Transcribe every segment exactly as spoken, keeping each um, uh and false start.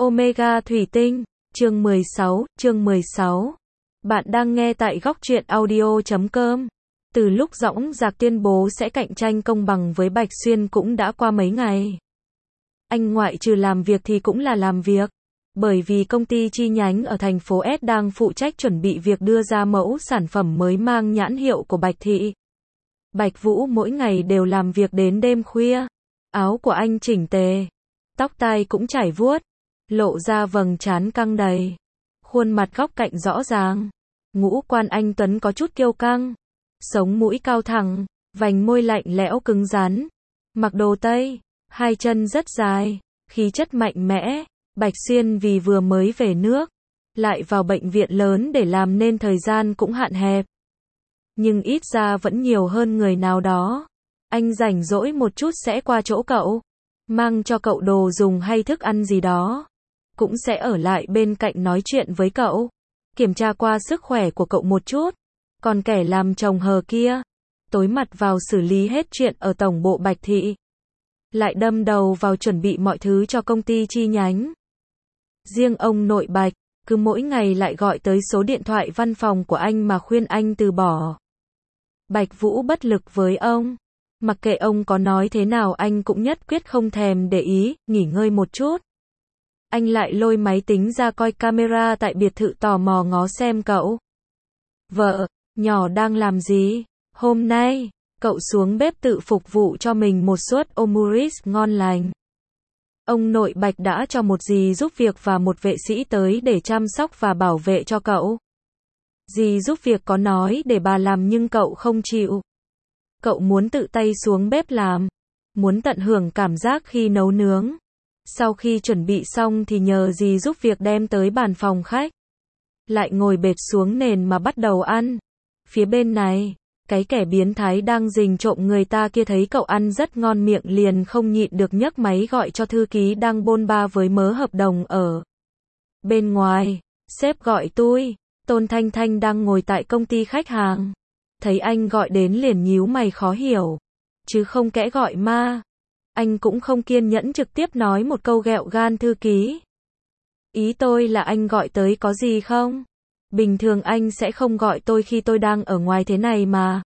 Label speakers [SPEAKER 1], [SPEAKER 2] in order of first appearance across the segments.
[SPEAKER 1] Omega Thủy Tinh, chương mười sáu, chương mười sáu. Bạn đang nghe tại góc truyện audio chấm com. Từ lúc Dõng Dạc tuyên bố sẽ cạnh tranh công bằng với Bạch Xuyên cũng đã qua mấy ngày. Anh ngoại trừ làm việc thì cũng là làm việc. Bởi vì công ty chi nhánh ở thành phố S đang phụ trách chuẩn bị việc đưa ra mẫu sản phẩm mới mang nhãn hiệu của Bạch Thị. Bạch Vũ mỗi ngày đều làm việc đến đêm khuya. Áo của anh chỉnh tề. Tóc tai cũng chải vuốt. Lộ ra vầng trán căng đầy. Khuôn mặt góc cạnh rõ ràng. Ngũ quan anh tuấn có chút kiêu căng. Sống mũi cao thẳng. Vành môi lạnh lẽo cứng rắn. Mặc đồ Tây. Hai chân rất dài. Khí chất mạnh mẽ. Bạch Xuyên vì vừa mới về nước. Lại vào bệnh viện lớn để làm nên thời gian cũng hạn hẹp. Nhưng ít ra vẫn nhiều hơn người nào đó. Anh rảnh rỗi một chút sẽ qua chỗ cậu. Mang cho cậu đồ dùng hay thức ăn gì đó. Cũng sẽ ở lại bên cạnh nói chuyện với cậu. Kiểm tra qua sức khỏe của cậu một chút. Còn kẻ làm chồng hờ kia. Tối mặt vào xử lý hết chuyện ở tổng bộ Bạch Thị. Lại đâm đầu vào chuẩn bị mọi thứ cho công ty chi nhánh. Riêng ông nội Bạch, cứ mỗi ngày lại gọi tới số điện thoại văn phòng của anh mà khuyên anh từ bỏ. Bạch Vũ bất lực với ông. Mặc kệ ông có nói thế nào anh cũng nhất quyết không thèm để ý, nghỉ ngơi một chút. Anh lại lôi máy tính ra coi camera tại biệt thự tò mò ngó xem cậu. Vợ, nhỏ đang làm gì? Hôm nay, cậu xuống bếp tự phục vụ cho mình một suất omurice ngon lành. Ông nội Bạch đã cho một dì giúp việc và một vệ sĩ tới để chăm sóc và bảo vệ cho cậu. Dì giúp việc có nói để bà làm nhưng cậu không chịu. Cậu muốn tự tay xuống bếp làm. Muốn tận hưởng cảm giác khi nấu nướng. Sau khi chuẩn bị xong thì nhờ dì giúp việc đem tới bàn phòng khách. Lại ngồi bệt xuống nền mà bắt đầu ăn. Phía bên này, cái kẻ biến thái đang rình trộm người ta kia thấy cậu ăn rất ngon miệng liền không nhịn được nhấc máy gọi cho thư ký đang bôn ba với mớ hợp đồng ở bên ngoài. Sếp gọi tôi. Tôn Thanh Thanh đang ngồi tại công ty khách hàng. Thấy anh gọi đến liền nhíu mày khó hiểu. Chứ không kẽ gọi ma. Anh cũng không kiên nhẫn trực tiếp nói một câu ghẹo gan thư ký. Ý tôi là anh gọi tới có gì không? Bình thường anh sẽ không gọi tôi khi tôi đang ở ngoài thế này mà.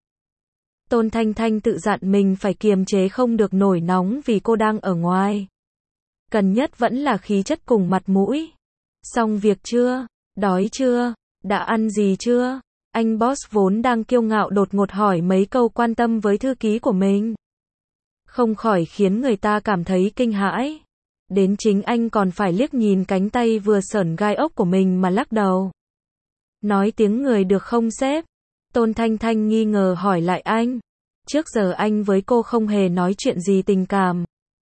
[SPEAKER 1] Tôn Thanh Thanh tự dặn mình phải kiềm chế không được nổi nóng vì cô đang ở ngoài. Cần nhất vẫn là khí chất cùng mặt mũi. Xong việc chưa? Đói chưa? Đã ăn gì chưa? Anh boss vốn đang kiêu ngạo đột ngột hỏi mấy câu quan tâm với thư ký của mình. Không khỏi khiến người ta cảm thấy kinh hãi. Đến chính anh còn phải liếc nhìn cánh tay vừa sởn gai ốc của mình mà lắc đầu. Nói tiếng người được không sếp? Tôn Thanh Thanh nghi ngờ hỏi lại anh. Trước giờ anh với cô không hề nói chuyện gì tình cảm.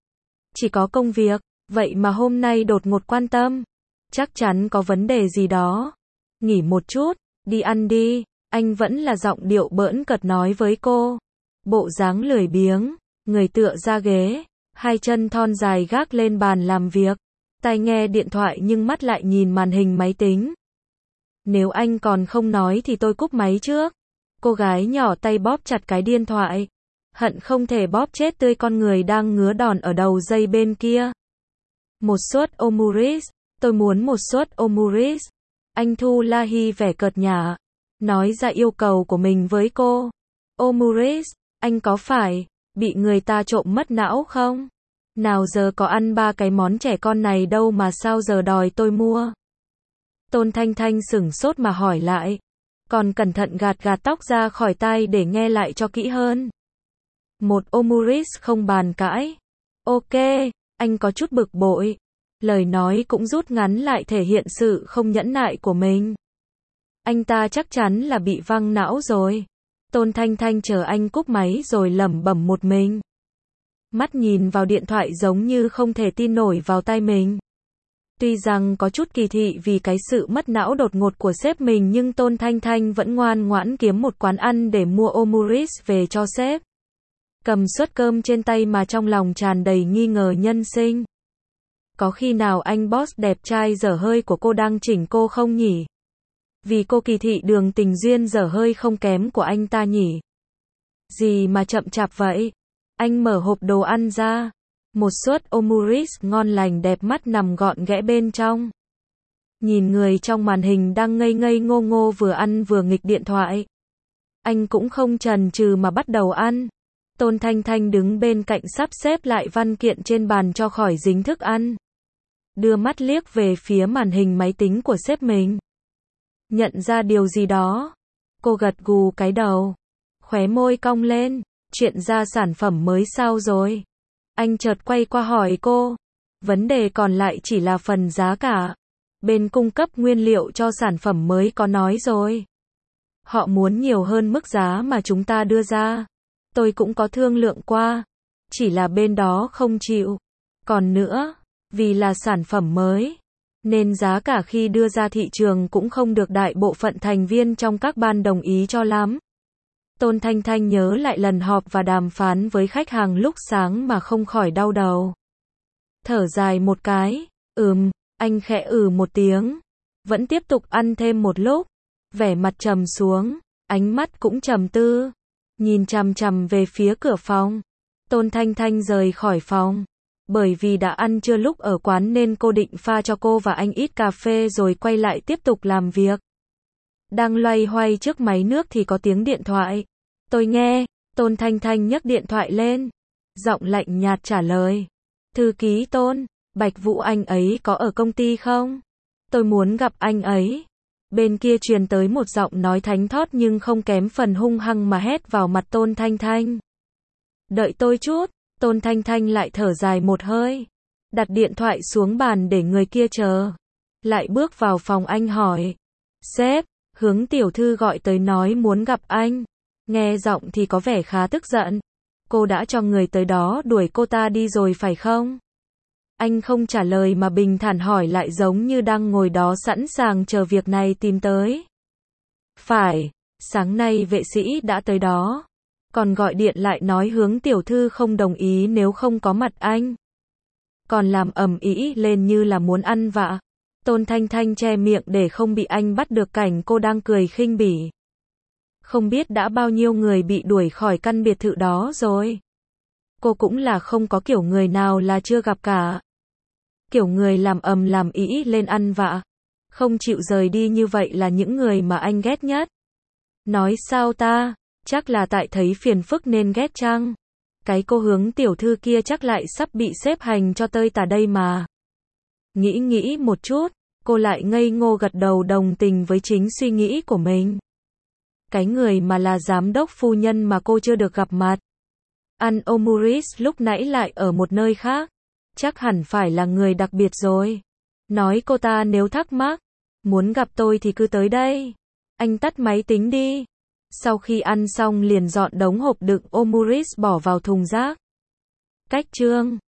[SPEAKER 1] Chỉ có công việc, vậy mà hôm nay đột ngột quan tâm. Chắc chắn có vấn đề gì đó. Nghỉ một chút, đi ăn đi. Anh vẫn là giọng điệu bỡn cợt nói với cô. Bộ dáng lười biếng, người tựa ra ghế, hai chân thon dài gác lên bàn làm việc, tai nghe điện thoại nhưng mắt lại nhìn màn hình máy tính. Nếu anh còn không nói thì tôi cúp máy trước. Cô gái nhỏ tay bóp chặt cái điện thoại, hận không thể bóp chết tươi con người đang ngứa đòn ở đầu dây bên kia. Một suất omurice, tôi muốn một suất omurice. Anh Thu La Hi vẻ cợt nhả, nói ra yêu cầu của mình với cô. Omurice, anh có phải bị người ta trộm mất não không? Nào giờ có ăn ba cái món trẻ con này đâu mà sao giờ đòi tôi mua? Tôn Thanh Thanh sửng sốt mà hỏi lại. Còn cẩn thận gạt gạt tóc ra khỏi tai để nghe lại cho kỹ hơn. Một omurice không bàn cãi. Ok, anh có chút bực bội. Lời nói cũng rút ngắn lại thể hiện sự không nhẫn nại của mình. Anh ta chắc chắn là bị văng não rồi. Tôn Thanh Thanh chờ anh cúp máy rồi lẩm bẩm một mình. Mắt nhìn vào điện thoại giống như không thể tin nổi vào tay mình. Tuy rằng có chút kỳ thị vì cái sự mất não đột ngột của sếp mình nhưng Tôn Thanh Thanh vẫn ngoan ngoãn kiếm một quán ăn để mua omurice về cho sếp. Cầm suất cơm trên tay mà trong lòng tràn đầy nghi ngờ nhân sinh. Có khi nào anh boss đẹp trai dở hơi của cô đang chỉnh cô không nhỉ? Vì cô kỳ thị Đường Tình Duyên dở hơi không kém của anh ta nhỉ? Gì mà chậm chạp vậy? Anh mở hộp đồ ăn ra. Một suất omurice ngon lành đẹp mắt nằm gọn ghẽ bên trong. Nhìn người trong màn hình đang ngây ngây ngô ngô vừa ăn vừa nghịch điện thoại. Anh cũng không chần chừ mà bắt đầu ăn. Tôn Thanh Thanh đứng bên cạnh sắp xếp lại văn kiện trên bàn cho khỏi dính thức ăn. Đưa mắt liếc về phía màn hình máy tính của sếp mình. Nhận ra điều gì đó. Cô gật gù cái đầu. Khóe môi cong lên. Chuyện ra sản phẩm mới sao rồi? Anh chợt quay qua hỏi cô. Vấn đề còn lại chỉ là phần giá cả. Bên cung cấp nguyên liệu cho sản phẩm mới có nói rồi. Họ muốn nhiều hơn mức giá mà chúng ta đưa ra. Tôi cũng có thương lượng qua. Chỉ là bên đó không chịu. Còn nữa, vì là sản phẩm mới, nên giá cả khi đưa ra thị trường cũng không được đại bộ phận thành viên trong các ban đồng ý cho lắm. Tôn Thanh Thanh nhớ lại lần họp và đàm phán với khách hàng lúc sáng mà không khỏi đau đầu. Thở dài một cái, ừm, anh khẽ ừ một tiếng. Vẫn tiếp tục ăn thêm một lúc. Vẻ mặt trầm xuống, ánh mắt cũng trầm tư. Nhìn chằm chằm về phía cửa phòng. Tôn Thanh Thanh rời khỏi phòng. Bởi vì đã ăn trưa lúc ở quán nên cô định pha cho cô và anh ít cà phê rồi quay lại tiếp tục làm việc. Đang loay hoay trước máy nước thì có tiếng điện thoại. Tôi nghe. Tôn Thanh Thanh nhấc điện thoại lên. Giọng lạnh nhạt trả lời. Thư ký Tôn, Bạch Vũ anh ấy có ở công ty không? Tôi muốn gặp anh ấy. Bên kia truyền tới một giọng nói thánh thót nhưng không kém phần hung hăng mà hét vào mặt Tôn Thanh Thanh. Đợi tôi chút. Tôn Thanh Thanh lại thở dài một hơi. Đặt điện thoại xuống bàn để người kia chờ. Lại bước vào phòng anh hỏi. Sếp, Hướng tiểu thư gọi tới nói muốn gặp anh. Nghe giọng thì có vẻ khá tức giận. Cô đã cho người tới đó đuổi cô ta đi rồi phải không? Anh không trả lời mà bình thản hỏi lại giống như đang ngồi đó sẵn sàng chờ việc này tìm tới. Phải, sáng nay vệ sĩ đã tới đó. Còn gọi điện lại nói Hướng tiểu thư không đồng ý nếu không có mặt anh. Còn làm ầm ĩ lên như là muốn ăn vạ. Tôn Thanh Thanh che miệng để không bị anh bắt được cảnh cô đang cười khinh bỉ. Không biết đã bao nhiêu người bị đuổi khỏi căn biệt thự đó rồi. Cô cũng là không có kiểu người nào là chưa gặp cả. Kiểu người làm ầm làm ĩ lên ăn vạ. Không chịu rời đi như vậy là những người mà anh ghét nhất. Nói sao ta, chắc là tại thấy phiền phức nên ghét chăng? Cái cô Hướng tiểu thư kia chắc lại sắp bị xếp hành cho tơi tả đây mà. Nghĩ nghĩ một chút, cô lại ngây ngô gật đầu đồng tình với chính suy nghĩ của mình. Cái người mà là giám đốc phu nhân mà cô chưa được gặp mặt. Ăn omurice lúc nãy lại ở một nơi khác. Chắc hẳn phải là người đặc biệt rồi. Nói cô ta nếu thắc mắc, muốn gặp tôi thì cứ tới đây. Anh tắt máy tính đi. Sau khi ăn xong liền dọn đống hộp đựng omurice bỏ vào thùng rác. Cách chương